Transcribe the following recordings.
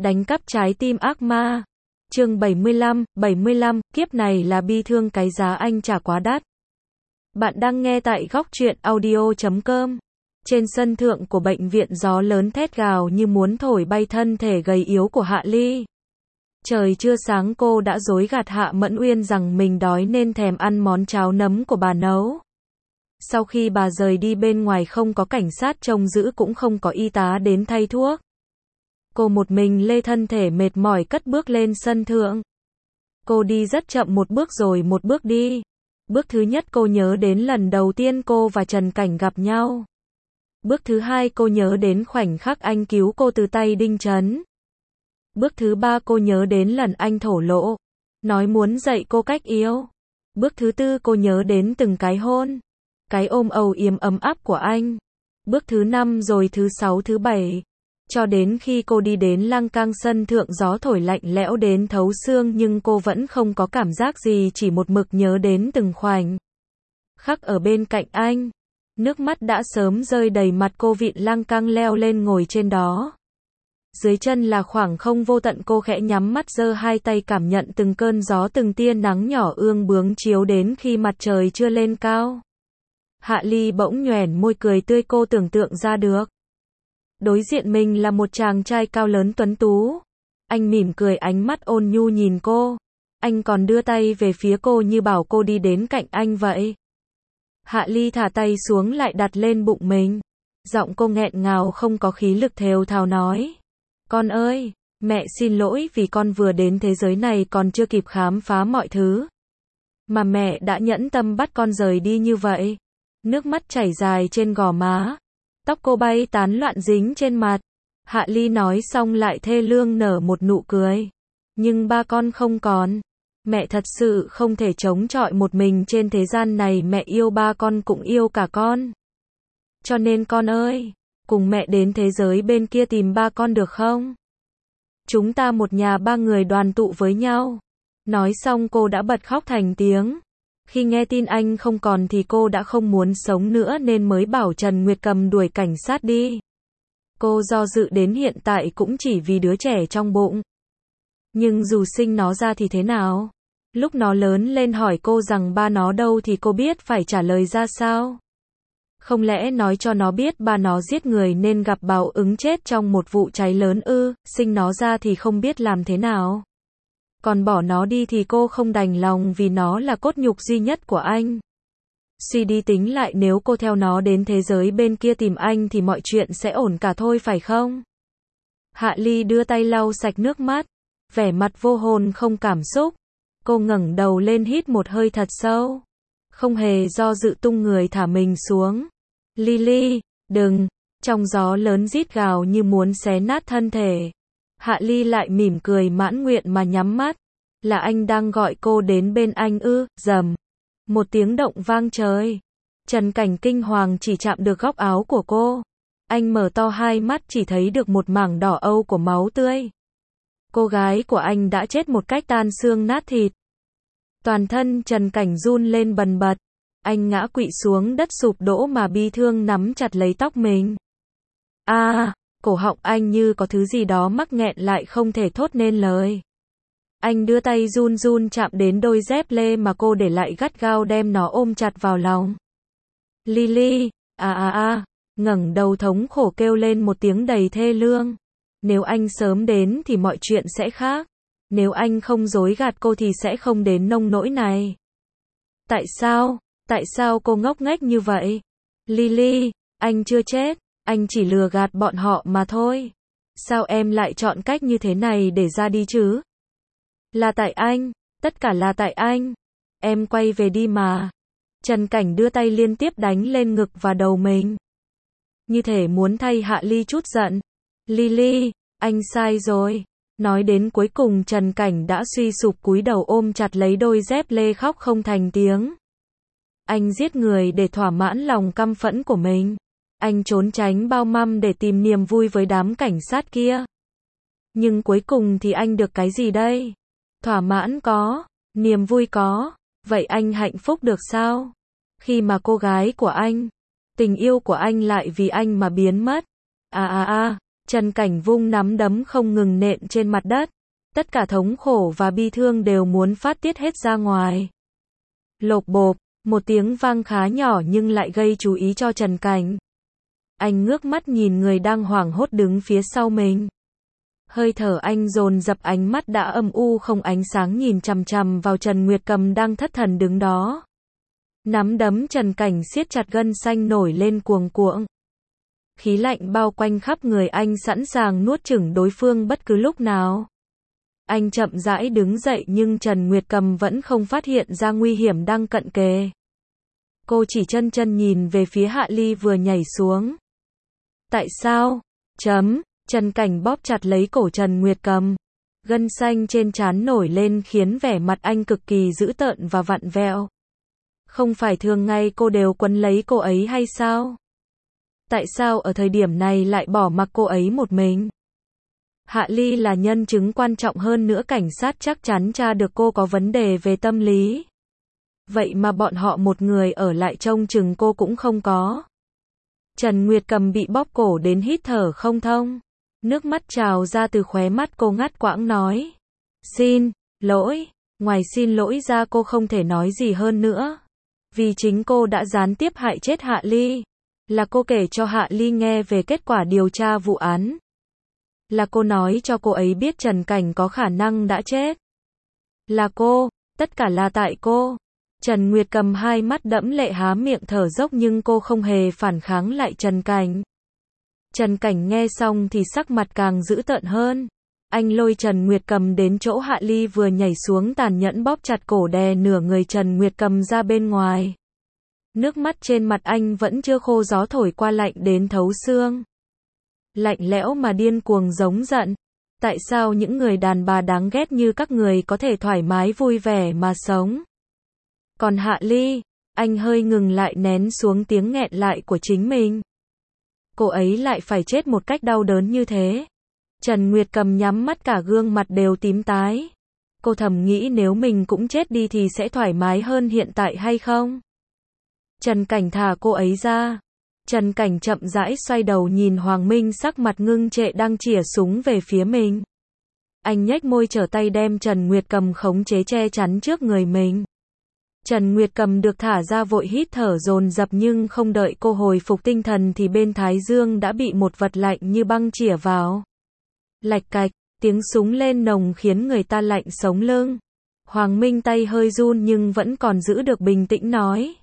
Đánh cắp trái tim ác ma. Chương 75, kiếp này là bi thương cái giá anh trả quá đắt. Bạn đang nghe tại góc truyện audio.com. Trên sân thượng của bệnh viện gió lớn thét gào như muốn thổi bay thân thể gầy yếu của Hạ Ly. Trời chưa sáng cô đã dối gạt Hạ Mẫn Uyên rằng mình đói nên thèm ăn món cháo nấm của bà nấu. Sau khi bà rời đi bên ngoài không có cảnh sát trông giữ cũng không có y tá đến thay thuốc. Cô một mình lê thân thể mệt mỏi cất bước lên sân thượng. Cô đi rất chậm một bước rồi một bước đi. Bước thứ nhất cô nhớ đến lần đầu tiên cô và Trần Cảnh gặp nhau. Bước thứ hai cô nhớ đến khoảnh khắc anh cứu cô từ tay Đinh Trấn. Bước thứ ba cô nhớ đến lần anh thổ lộ, nói muốn dạy cô cách yêu. Bước thứ tư cô nhớ đến từng cái hôn, cái ôm âu yếm ấm áp của anh. Bước thứ năm rồi thứ sáu thứ bảy. Cho đến khi cô đi đến lang cang sân thượng gió thổi lạnh lẽo đến thấu xương nhưng cô vẫn không có cảm giác gì, chỉ một mực nhớ đến từng khoảnh khắc ở bên cạnh anh. Nước mắt đã sớm rơi đầy mặt cô vịn lang cang leo lên ngồi trên đó. Dưới chân là khoảng không vô tận, cô khẽ nhắm mắt giơ hai tay cảm nhận từng cơn gió từng tia nắng nhỏ ương bướng chiếu đến khi mặt trời chưa lên cao. Hạ Ly bỗng nhoẻn môi cười tươi, cô tưởng tượng ra được. Đối diện mình là một chàng trai cao lớn tuấn tú. Anh mỉm cười, ánh mắt ôn nhu nhìn cô. Anh còn đưa tay về phía cô như bảo cô đi đến cạnh anh vậy. Hạ Ly thả tay xuống lại đặt lên bụng mình. Giọng cô nghẹn ngào không có khí lực thều thào nói. Con ơi, mẹ xin lỗi vì con vừa đến thế giới này còn chưa kịp khám phá mọi thứ. Mà mẹ đã nhẫn tâm bắt con rời đi như vậy. Nước mắt chảy dài trên gò má. Tóc cô bay tán loạn dính trên mặt. Hạ Ly nói xong lại thê lương nở một nụ cười. Nhưng ba con không còn. Mẹ thật sự không thể chống chọi một mình trên thế gian này, mẹ yêu ba con cũng yêu cả con. Cho nên con ơi, cùng mẹ đến thế giới bên kia tìm ba con được không? Chúng ta một nhà ba người đoàn tụ với nhau. Nói xong cô đã bật khóc thành tiếng. Khi nghe tin anh không còn thì cô đã không muốn sống nữa nên mới bảo Trần Nguyệt cầm đuổi cảnh sát đi. Cô do dự đến hiện tại cũng chỉ vì đứa trẻ trong bụng. Nhưng dù sinh nó ra thì thế nào? Lúc nó lớn lên hỏi cô rằng ba nó đâu thì cô biết phải trả lời ra sao? Không lẽ nói cho nó biết ba nó giết người nên gặp báo ứng chết trong một vụ cháy lớn ư? Sinh nó ra thì không biết làm thế nào. Còn bỏ nó đi thì cô không đành lòng vì nó là cốt nhục duy nhất của anh. Suy đi tính lại, nếu cô theo nó đến thế giới bên kia tìm anh thì mọi chuyện sẽ ổn cả thôi phải không? Hạ Ly đưa tay lau sạch nước mắt, vẻ mặt vô hồn không cảm xúc. Cô ngẩng đầu lên hít một hơi thật sâu. Không hề do dự tung người thả mình xuống. Ly, đừng. Trong gió lớn rít gào như muốn xé nát thân thể. Hạ Ly lại mỉm cười mãn nguyện mà nhắm mắt. Là anh đang gọi cô đến bên anh ư? Rầm. Một tiếng động vang trời. Trần Cảnh kinh hoàng chỉ chạm được góc áo của cô. Anh mở to hai mắt chỉ thấy được một mảng đỏ âu của máu tươi. Cô gái của anh đã chết một cách tan xương nát thịt. Toàn thân Trần Cảnh run lên bần bật. Anh ngã quỵ xuống đất sụp đổ mà bi thương nắm chặt lấy tóc mình. Cổ họng anh như có thứ gì đó mắc nghẹn lại không thể thốt nên lời. Anh đưa tay run run chạm đến đôi dép lê mà cô để lại gắt gao đem nó ôm chặt vào lòng. Ly, ngẩng đầu thống khổ kêu lên một tiếng đầy thê lương. Nếu anh sớm đến thì mọi chuyện sẽ khác. Nếu anh không dối gạt cô thì sẽ không đến nông nỗi này. Tại sao cô ngốc nghếch như vậy? Ly, anh chưa chết, anh chỉ lừa gạt bọn họ mà thôi. Sao em lại chọn cách như thế này để ra đi chứ? Là tại anh, tất cả là tại anh. Em quay về đi mà. Trần Cảnh đưa tay liên tiếp đánh lên ngực và đầu mình. Như thể muốn thay Hạ Ly chút giận. Ly, anh sai rồi. Nói đến cuối cùng Trần Cảnh đã suy sụp cúi đầu ôm chặt lấy đôi dép lê khóc không thành tiếng. Anh giết người để thỏa mãn lòng căm phẫn của mình. Anh trốn tránh bao năm để tìm niềm vui với đám cảnh sát kia. Nhưng cuối cùng thì anh được cái gì đây? Thỏa mãn có, niềm vui có, vậy anh hạnh phúc được sao? Khi mà cô gái của anh, tình yêu của anh lại vì anh mà biến mất. Trần Cảnh vung nắm đấm không ngừng nện trên mặt đất. Tất cả thống khổ và bi thương đều muốn phát tiết hết ra ngoài. Lộp bộp, một tiếng vang khá nhỏ nhưng lại gây chú ý cho Trần Cảnh. Anh ngước mắt nhìn người đang hoảng hốt đứng phía sau mình. Hơi thở anh dồn dập, ánh mắt đã âm u không ánh sáng nhìn chằm chằm vào Trần Nguyệt Cầm đang thất thần đứng đó. Nắm đấm Trần Cảnh siết chặt, gân xanh nổi lên cuồng cuộn. Khí lạnh bao quanh khắp người anh, sẵn sàng nuốt chửng đối phương bất cứ lúc nào. Anh chậm rãi đứng dậy nhưng Trần Nguyệt Cầm vẫn không phát hiện ra nguy hiểm đang cận kề. Cô chỉ chân nhìn về phía Hạ Ly vừa nhảy xuống. Tại sao? Trần Cảnh bóp chặt lấy cổ Trần Nguyệt Cầm. Gân xanh trên trán nổi lên khiến vẻ mặt anh cực kỳ dữ tợn và vặn vẹo. Không phải thường ngày cô đều quấn lấy cô ấy hay sao? Tại sao ở thời điểm này lại bỏ mặc cô ấy một mình? Hạ Ly là nhân chứng quan trọng, hơn nữa cảnh sát chắc chắn tra được cô có vấn đề về tâm lý. Vậy mà bọn họ một người ở lại trông chừng cô cũng không có. Trần Nguyệt Cầm bị bóp cổ đến hít thở không thông. Nước mắt trào ra từ khóe mắt cô, ngắt quãng nói. Xin lỗi. Ngoài xin lỗi ra cô không thể nói gì hơn nữa. Vì chính cô đã gián tiếp hại chết Hạ Ly. Là cô kể cho Hạ Ly nghe về kết quả điều tra vụ án. Là cô nói cho cô ấy biết Trần Cảnh có khả năng đã chết. Là cô, tất cả là tại cô. Trần Nguyệt Cầm hai mắt đẫm lệ há miệng thở dốc nhưng cô không hề phản kháng lại Trần Cảnh. Trần Cảnh nghe xong thì sắc mặt càng dữ tợn hơn. Anh lôi Trần Nguyệt Cầm đến chỗ Hạ Ly vừa nhảy xuống, tàn nhẫn bóp chặt cổ, đè nửa người Trần Nguyệt Cầm ra bên ngoài. Nước mắt trên mặt anh vẫn chưa khô, gió thổi qua lạnh đến thấu xương. Lạnh lẽo mà điên cuồng giống giận. Tại sao những người đàn bà đáng ghét như các người có thể thoải mái vui vẻ mà sống? Còn Hạ Ly, anh hơi ngừng lại, nén xuống tiếng nghẹn lại của chính mình. Cô ấy lại phải chết một cách đau đớn như thế. Trần Nguyệt Cầm nhắm mắt, cả gương mặt đều tím tái. Cô thầm nghĩ nếu mình cũng chết đi thì sẽ thoải mái hơn hiện tại hay không? Trần Cảnh thả cô ấy ra. Trần Cảnh chậm rãi xoay đầu nhìn Hoàng Minh, sắc mặt ngưng trệ, đang chĩa súng về phía mình. Anh nhếch môi trở tay đem Trần Nguyệt Cầm khống chế, che chắn trước người mình. Trần Nguyệt Cầm được thả ra vội hít thở dồn dập, nhưng không đợi cô hồi phục tinh thần thì bên thái dương đã bị một vật lạnh như băng chĩa vào. Lạch cạch, tiếng súng lên nồng khiến người ta lạnh sống lưng. Hoàng Minh tay hơi run nhưng vẫn còn giữ được bình tĩnh nói.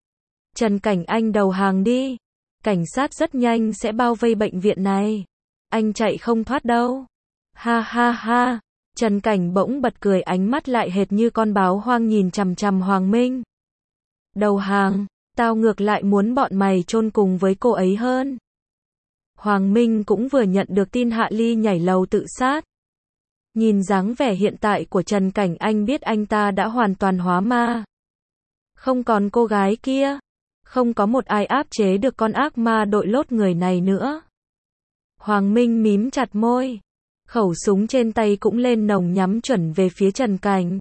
Trần Cảnh, anh đầu hàng đi. Cảnh sát rất nhanh sẽ bao vây bệnh viện này. Anh chạy không thoát đâu. Ha ha ha. Trần Cảnh bỗng bật cười, ánh mắt lại hệt như con báo hoang nhìn chằm chằm Hoàng Minh. Đầu hàng, tao ngược lại muốn bọn mày chôn cùng với cô ấy hơn. Hoàng Minh cũng vừa nhận được tin Hạ Ly nhảy lầu tự sát. Nhìn dáng vẻ hiện tại của Trần Cảnh, anh biết anh ta đã hoàn toàn hóa ma. Không còn cô gái kia. Không có một ai áp chế được con ác ma đội lốt người này nữa. Hoàng Minh mím chặt môi. Khẩu súng trên tay cũng lên nòng, nhắm chuẩn về phía Trần Cảnh.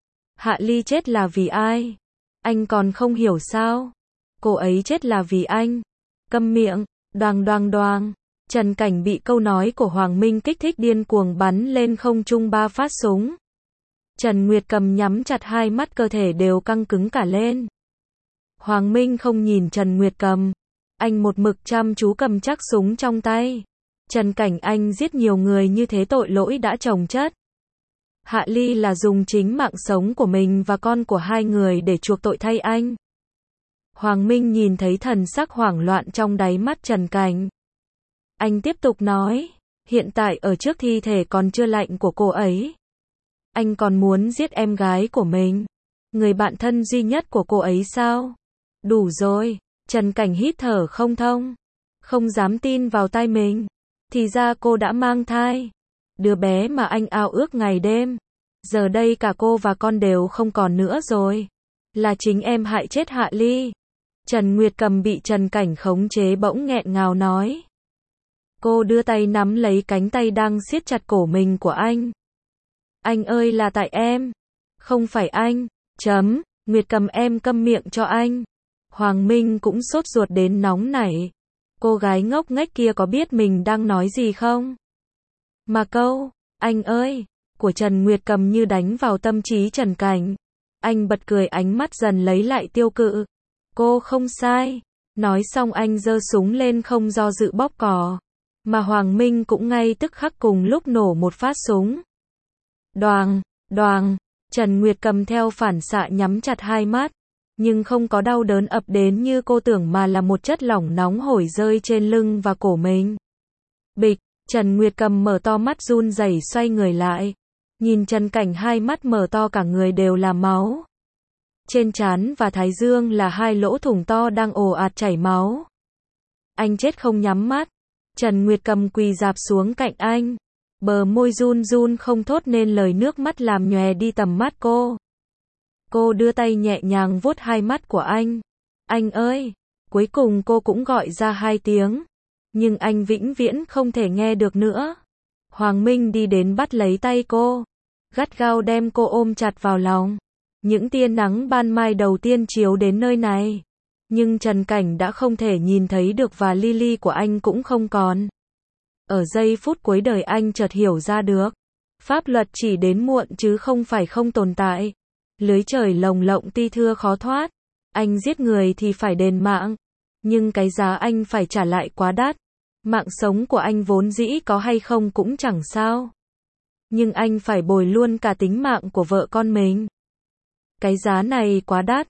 Hạ Ly chết là vì ai? Anh còn không hiểu sao? Cô ấy chết là vì anh. Câm miệng. Đoàng đoàng đoàng. Trần Cảnh bị câu nói của Hoàng Minh kích thích, điên cuồng bắn lên không trung 3 phát súng. Trần Nguyệt Cầm nhắm chặt hai mắt, cơ thể đều căng cứng cả lên. Hoàng Minh không nhìn Trần Nguyệt Cầm. Anh một mực chăm chú cầm chắc súng trong tay. Trần Cảnh, anh giết nhiều người như thế, tội lỗi đã chồng chất. Hạ Ly là dùng chính mạng sống của mình và con của hai người để chuộc tội thay anh. Hoàng Minh nhìn thấy thần sắc hoảng loạn trong đáy mắt Trần Cảnh. Anh tiếp tục nói, hiện tại ở trước thi thể còn chưa lạnh của cô ấy. Anh còn muốn giết em gái của mình, người bạn thân duy nhất của cô ấy sao? Đủ rồi. Trần Cảnh hít thở không thông, không dám tin vào tai mình. Thì ra cô đã mang thai. Đứa bé mà anh ao ước ngày đêm. Giờ đây cả cô và con đều không còn nữa rồi. Là chính em hại chết Hạ Ly. Trần Nguyệt Cầm bị Trần Cảnh khống chế bỗng nghẹn ngào nói. Cô đưa tay nắm lấy cánh tay đang siết chặt cổ mình của anh. Anh ơi, là tại em. Không phải anh. Nguyệt Cầm, em câm miệng cho anh. Hoàng Minh cũng sốt ruột đến nóng nảy. Cô gái ngốc nghếch kia có biết mình đang nói gì không? Mà câu, anh ơi, của Trần Nguyệt Cầm như đánh vào tâm trí Trần Cảnh. Anh bật cười, ánh mắt dần lấy lại tiêu cự. Cô không sai. Nói xong anh giơ súng lên không do dự bóp cò. Mà Hoàng Minh cũng ngay tức khắc cùng lúc nổ một phát súng. Đoàng, đoàng, Trần Nguyệt Cầm theo phản xạ nhắm chặt hai mắt. Nhưng không có đau đớn ập đến như cô tưởng mà là một chất lỏng nóng hổi rơi trên lưng và cổ mình. Bịch, Trần Nguyệt Cầm mở to mắt run rẩy xoay người lại. Nhìn Trần Cảnh hai mắt mở to cả người đều là máu. Trên trán và thái dương là hai lỗ thủng to đang ồ ạt chảy máu. Anh chết không nhắm mắt. Trần Nguyệt Cầm quỳ rạp xuống cạnh anh. Bờ môi run run không thốt nên lời, nước mắt làm nhòe đi tầm mắt cô. Cô đưa tay nhẹ nhàng vuốt hai mắt của anh. Anh ơi! Cuối cùng cô cũng gọi ra hai tiếng. Nhưng anh vĩnh viễn không thể nghe được nữa. Hoàng Minh đi đến bắt lấy tay cô. Gắt gao đem cô ôm chặt vào lòng. Những tia nắng ban mai đầu tiên chiếu đến nơi này. Nhưng Trần Cảnh đã không thể nhìn thấy được và Lily của anh cũng không còn. Ở giây phút cuối đời anh chợt hiểu ra được. Pháp luật chỉ đến muộn chứ không phải không tồn tại. Lưới trời lồng lộng tuy thưa khó thoát. Anh giết người thì phải đền mạng. Nhưng cái giá anh phải trả lại quá đắt. Mạng sống của anh vốn dĩ có hay không cũng chẳng sao. Nhưng anh phải bồi luôn cả tính mạng của vợ con mình. Cái giá này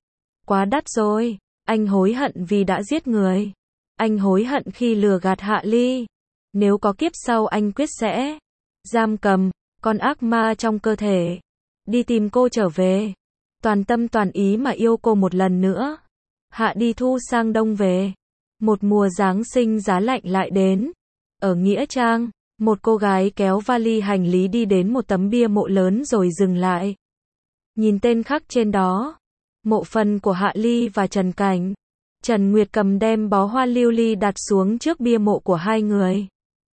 quá đắt rồi. Anh hối hận vì đã giết người. Anh hối hận khi lừa gạt Hạ Ly. Nếu có kiếp sau anh quyết sẽ giam cầm con ác ma trong cơ thể. Đi tìm cô trở về. Toàn tâm toàn ý mà yêu cô một lần nữa. Hạ đi thu sang đông về. Một mùa Giáng sinh giá lạnh lại đến. Ở Nghĩa Trang, một cô gái kéo vali hành lý đi đến một tấm bia mộ lớn rồi dừng lại. Nhìn tên khắc trên đó. Mộ phần của Hạ Ly và Trần Cảnh. Trần Nguyệt Cầm đem bó hoa lưu ly đặt xuống trước bia mộ của hai người.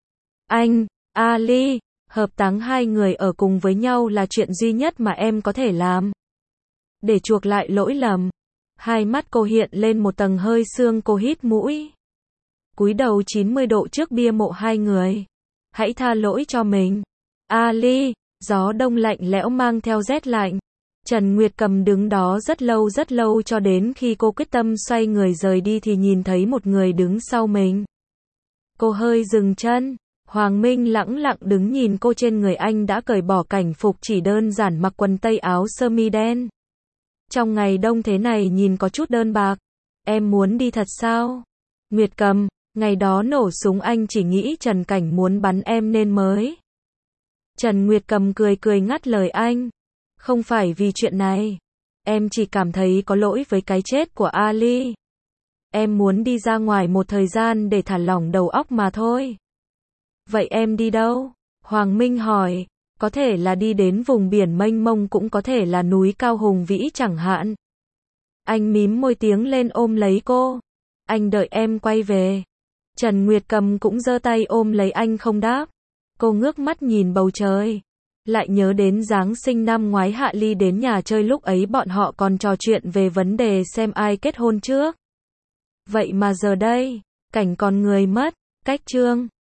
Anh, A Ly, hợp táng hai người ở cùng với nhau là chuyện duy nhất mà em có thể làm. Để chuộc lại lỗi lầm. Hai mắt cô hiện lên một tầng hơi sương, cô hít mũi. Cúi đầu 90 độ trước bia mộ hai người. Hãy tha lỗi cho mình. A Ly, gió đông lạnh lẽo mang theo rét lạnh. Trần Nguyệt Cầm đứng đó rất lâu cho đến khi cô quyết tâm xoay người rời đi thì nhìn thấy một người đứng sau mình. Cô hơi dừng chân. Hoàng Minh lẳng lặng đứng nhìn cô, trên người anh đã cởi bỏ cảnh phục, chỉ đơn giản mặc quần tây áo sơ mi đen. Trong ngày đông thế này nhìn có chút đơn bạc. Em muốn đi thật sao? Nguyệt Cầm, ngày đó nổ súng anh chỉ nghĩ Trần Cảnh muốn bắn em nên mới. Trần Nguyệt Cầm cười ngắt lời anh. Không phải vì chuyện này. Em chỉ cảm thấy có lỗi với cái chết của Ali. Em muốn đi ra ngoài một thời gian để thả lỏng đầu óc mà thôi. Vậy em đi đâu? Hoàng Minh hỏi. Có thể là đi đến vùng biển mênh mông, cũng có thể là núi cao hùng vĩ chẳng hạn. Anh mím môi tiếng lên ôm lấy cô. Anh đợi em quay về. Trần Nguyệt Cầm cũng giơ tay ôm lấy anh không đáp. Cô ngước mắt nhìn bầu trời. Lại nhớ đến Giáng sinh năm ngoái Hạ Ly đến nhà chơi, lúc ấy bọn họ còn trò chuyện về vấn đề xem ai kết hôn trước. Vậy mà giờ đây, Cảnh còn người mất. Cách chương